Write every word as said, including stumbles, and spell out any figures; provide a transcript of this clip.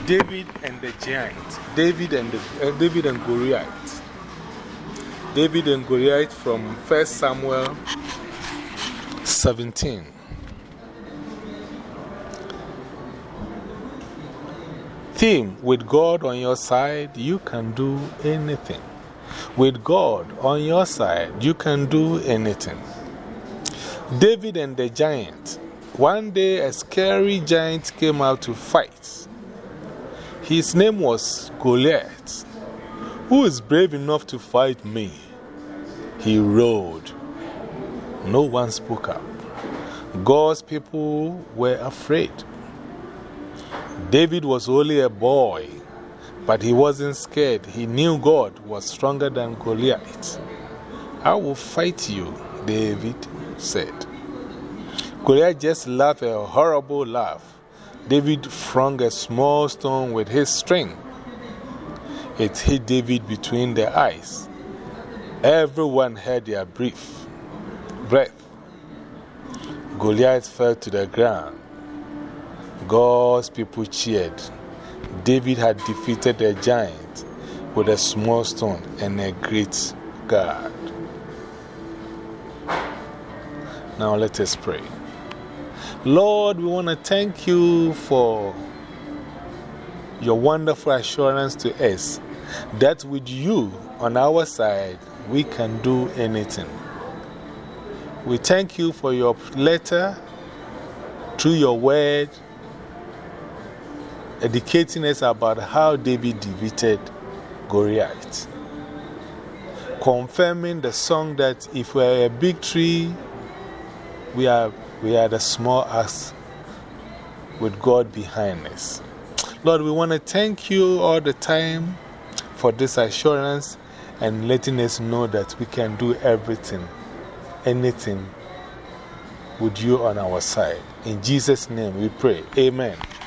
David and the giant. David and, the, uh, David and Goliath. David and Goliath from First Samuel seventeen. Theme: with God on your side, you can do anything. With God on your side, you can do anything. David and the giant. One day, a scary giant came out to fight. His name was Goliath. Who is brave enough to fight me? He roared. No one spoke up. God's people were afraid. David was only a boy, but he wasn't scared. He knew God was stronger than Goliath. I will fight you, David said. Goliath just laughed a horrible laugh. David flung a small stone with his string. It hit David between the eyes. Everyone heard their breath. breath. Goliath fell to the ground. God's people cheered. David had defeated a giant with a small stone and a great God. Now let us pray. Lord, we want to thank you for your wonderful assurance to us that with you on our side, we can do anything. We thank you for your letter, through your word, educating us about how David defeated Goliath. Confirming the song that if we are a big tree, we are, we are the small axe with God behind us. Lord, we want to thank you all the time for this assurance and letting us know that we can do everything, anything with you on our side. In Jesus' name we pray. Amen.